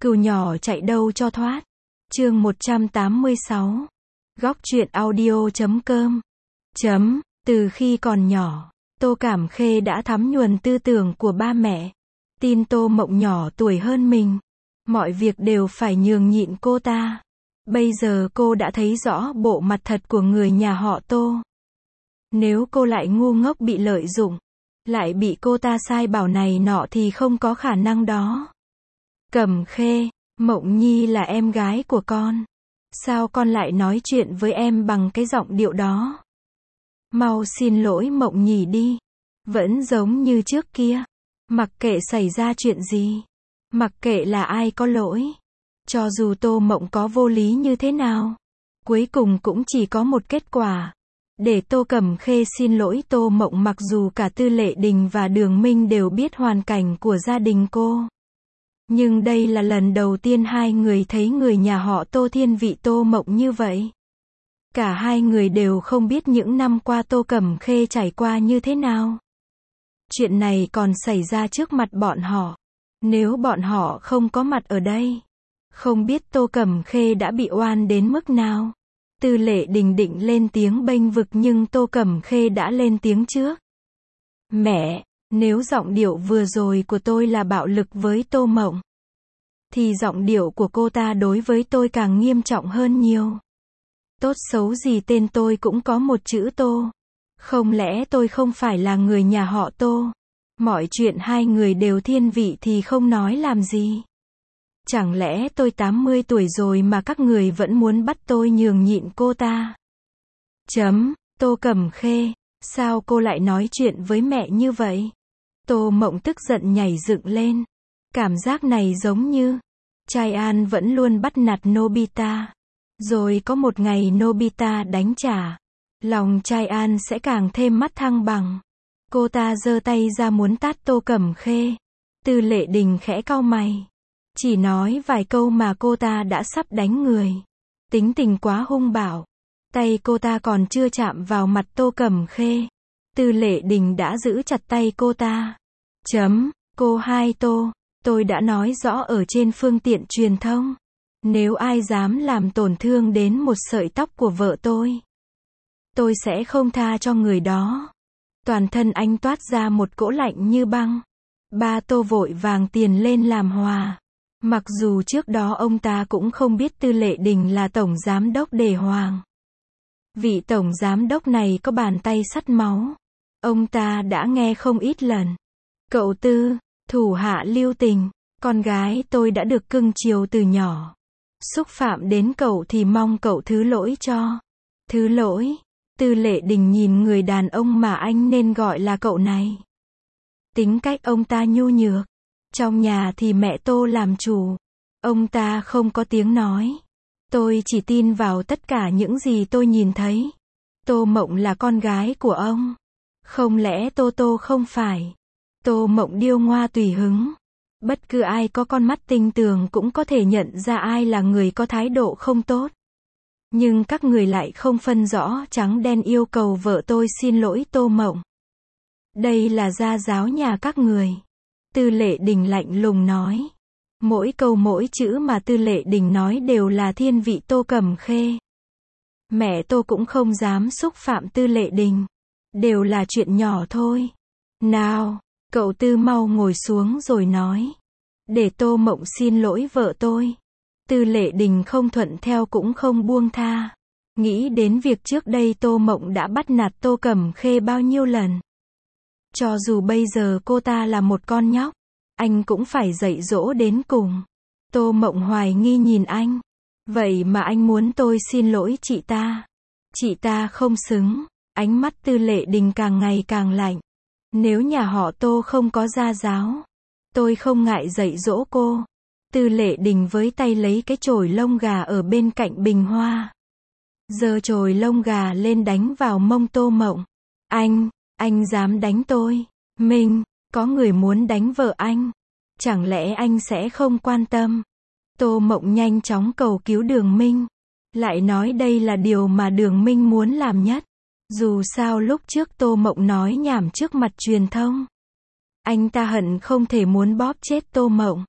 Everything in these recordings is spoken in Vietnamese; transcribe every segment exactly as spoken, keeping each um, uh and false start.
Cừu nhỏ chạy đâu cho thoát. Chương một trăm tám mươi sáu. Góc truyện audio chấm com. Chấm, từ khi còn nhỏ, Tô Cảm Khê đã thấm nhuần tư tưởng của ba mẹ. Tin Tô Mộng nhỏ tuổi hơn mình, mọi việc đều phải nhường nhịn cô ta. Bây giờ cô đã thấy rõ bộ mặt thật của người nhà họ Tô. Nếu cô lại ngu ngốc bị lợi dụng, lại bị cô ta sai bảo này nọ thì không có khả năng đó. Cẩm Khê, Mộng Nhi là em gái của con. Sao con lại nói chuyện với em bằng cái giọng điệu đó? Mau xin lỗi Mộng Nhi đi. Vẫn giống như trước kia. Mặc kệ xảy ra chuyện gì. Mặc kệ là ai có lỗi. Cho dù Tô Mộng có vô lý như thế nào. Cuối cùng cũng chỉ có một kết quả. Để Tô Cẩm Khê xin lỗi Tô Mộng, mặc dù cả Tư Lệ Đình và Đường Minh đều biết hoàn cảnh của gia đình cô. Nhưng đây là lần đầu tiên hai người thấy người nhà họ Tô thiên vị Tô Mộng như vậy. Cả hai người đều không biết những năm qua Tô Cẩm Khê trải qua như thế nào. Chuyện này còn xảy ra trước mặt bọn họ. Nếu bọn họ không có mặt ở đây, không biết Tô Cẩm Khê đã bị oan đến mức nào. Tư Lệ Đình định lên tiếng bênh vực nhưng Tô Cẩm Khê đã lên tiếng trước. Mẹ, nếu giọng điệu vừa rồi của tôi là bạo lực với Tô Mộng, thì giọng điệu của cô ta đối với tôi càng nghiêm trọng hơn nhiều. Tốt xấu gì tên tôi cũng có một chữ Tô. Không lẽ tôi không phải là người nhà họ Tô? Mọi chuyện hai người đều thiên vị thì không nói làm gì. Chẳng lẽ tôi tám mươi tuổi rồi mà các người vẫn muốn bắt tôi nhường nhịn cô ta? Chấm, Tô Cẩm Khê, sao cô lại nói chuyện với mẹ như vậy? Tô Mộng tức giận nhảy dựng lên. Cảm giác này giống như Chai An vẫn luôn bắt nạt Nobita. Rồi có một ngày Nobita đánh trả, lòng Chai An sẽ càng thêm mắt thăng bằng. Cô ta giơ tay ra muốn tát Tô Cẩm Khê. Tư Lệ Đình khẽ cau mày. Chỉ nói vài câu mà cô ta đã sắp đánh người. Tính tình quá hung bạo. Tay cô ta còn chưa chạm vào mặt Tô Cẩm Khê. Tư Lệ Đình đã giữ chặt tay cô ta. Chấm, cô hai Tô, tôi đã nói rõ ở trên phương tiện truyền thông. Nếu ai dám làm tổn thương đến một sợi tóc của vợ tôi, tôi sẽ không tha cho người đó. Toàn thân anh toát ra một cỗ lạnh như băng. Ba Tô vội vàng tiền lên làm hòa. Mặc dù trước đó ông ta cũng không biết Tư Lệ Đình là tổng giám đốc Đề Hoàng. Vị tổng giám đốc này có bàn tay sắt máu. Ông ta đã nghe không ít lần. Cậu Tư, thủ hạ lưu tình, con gái tôi đã được cưng chiều từ nhỏ. Xúc phạm đến cậu thì mong cậu thứ lỗi cho. Thứ lỗi? Tư Lệ Đình nhìn người đàn ông mà anh nên gọi là cậu này. Tính cách ông ta nhu nhược. Trong nhà thì mẹ Tô làm chủ. Ông ta không có tiếng nói. Tôi chỉ tin vào tất cả những gì tôi nhìn thấy. Tô Mộng là con gái của ông. Không lẽ Tô Tô không phải? Tô Mộng điêu ngoa tùy hứng. Bất cứ ai có con mắt tinh tường cũng có thể nhận ra ai là người có thái độ không tốt. Nhưng các người lại không phân rõ trắng đen yêu cầu vợ tôi xin lỗi Tô Mộng. Đây là gia giáo nhà các người. Tư Lệ Đình lạnh lùng nói. Mỗi câu mỗi chữ mà Tư Lệ Đình nói đều là thiên vị Tô Cẩm Khê. Mẹ Tô cũng không dám xúc phạm Tư Lệ Đình. Đều là chuyện nhỏ thôi. Nào, cậu Tư mau ngồi xuống rồi nói. Để Tô Mộng xin lỗi vợ tôi. Tư Lệ Đình không thuận theo cũng không buông tha. Nghĩ đến việc trước đây Tô Mộng đã bắt nạt Tô Cẩm Khê bao nhiêu lần. Cho dù bây giờ cô ta là một con nhóc, anh cũng phải dạy dỗ đến cùng. Tô Mộng hoài nghi nhìn anh. Vậy mà anh muốn tôi xin lỗi chị ta. Chị ta không xứng. Ánh mắt Tư Lệ Đình càng ngày càng lạnh. Nếu nhà họ Tô không có gia giáo, tôi không ngại dạy dỗ cô. Tư Lệ Đình với tay lấy cái chổi lông gà ở bên cạnh bình hoa. Giơ chổi lông gà lên đánh vào mông Tô Mộng. Anh, anh dám đánh tôi? Minh, có người muốn đánh vợ anh. Chẳng lẽ anh sẽ không quan tâm? Tô Mộng nhanh chóng cầu cứu Đường Minh. Lại nói đây là điều mà Đường Minh muốn làm nhất. Dù sao lúc trước Tô Mộng nói nhảm trước mặt truyền thông. Anh ta hận không thể muốn bóp chết Tô Mộng.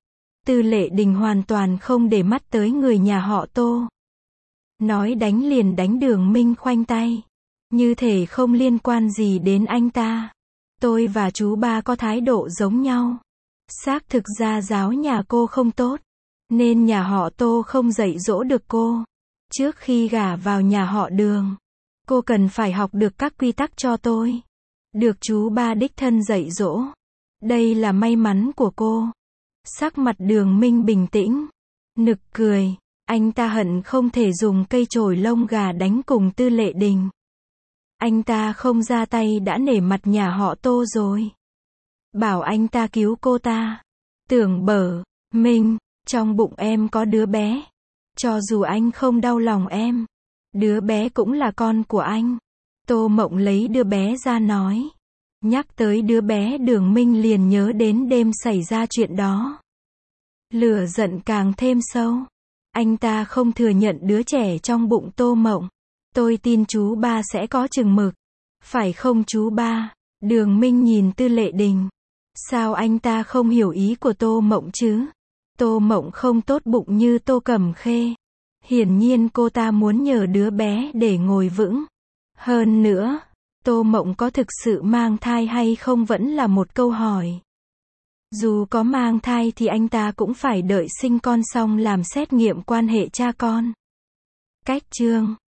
Tư Lệ Đình hoàn toàn không để mắt tới người nhà họ Tô. Nói đánh liền đánh. Đường Minh khoanh tay. Như thể không liên quan gì đến anh ta. Tôi và chú ba có thái độ giống nhau. Xác thực ra giáo nhà cô không tốt. Nên nhà họ Tô không dạy dỗ được cô. Trước khi gả vào nhà họ Đường, cô cần phải học được các quy tắc cho tôi. Được chú ba đích thân dạy dỗ. Đây là may mắn của cô. Sắc mặt Đường Minh bình tĩnh. Nực cười. Anh ta hận không thể dùng cây chổi lông gà đánh cùng Tư Lệ Đình. Anh ta không ra tay đã nể mặt nhà họ Tô rồi. Bảo anh ta cứu cô ta. Tưởng Bở, Minh, trong bụng em có đứa bé. Cho dù anh không đau lòng em, đứa bé cũng là con của anh. Tô Mộng lấy đứa bé ra nói. Nhắc tới đứa bé, Đường Minh liền nhớ đến đêm xảy ra chuyện đó. Lửa giận càng thêm sâu. Anh ta không thừa nhận đứa trẻ trong bụng Tô Mộng. Tôi tin chú ba sẽ có chừng mực. Phải không chú ba? Đường Minh nhìn Tư Lệ Đình. Sao anh ta không hiểu ý của Tô Mộng chứ? Tô Mộng không tốt bụng như Tô Cẩm Khê. Hiển nhiên cô ta muốn nhờ đứa bé để ngồi vững. Hơn nữa, Tô Mộng có thực sự mang thai hay không vẫn là một câu hỏi. Dù có mang thai thì anh ta cũng phải đợi sinh con xong làm xét nghiệm quan hệ cha con. Cách chương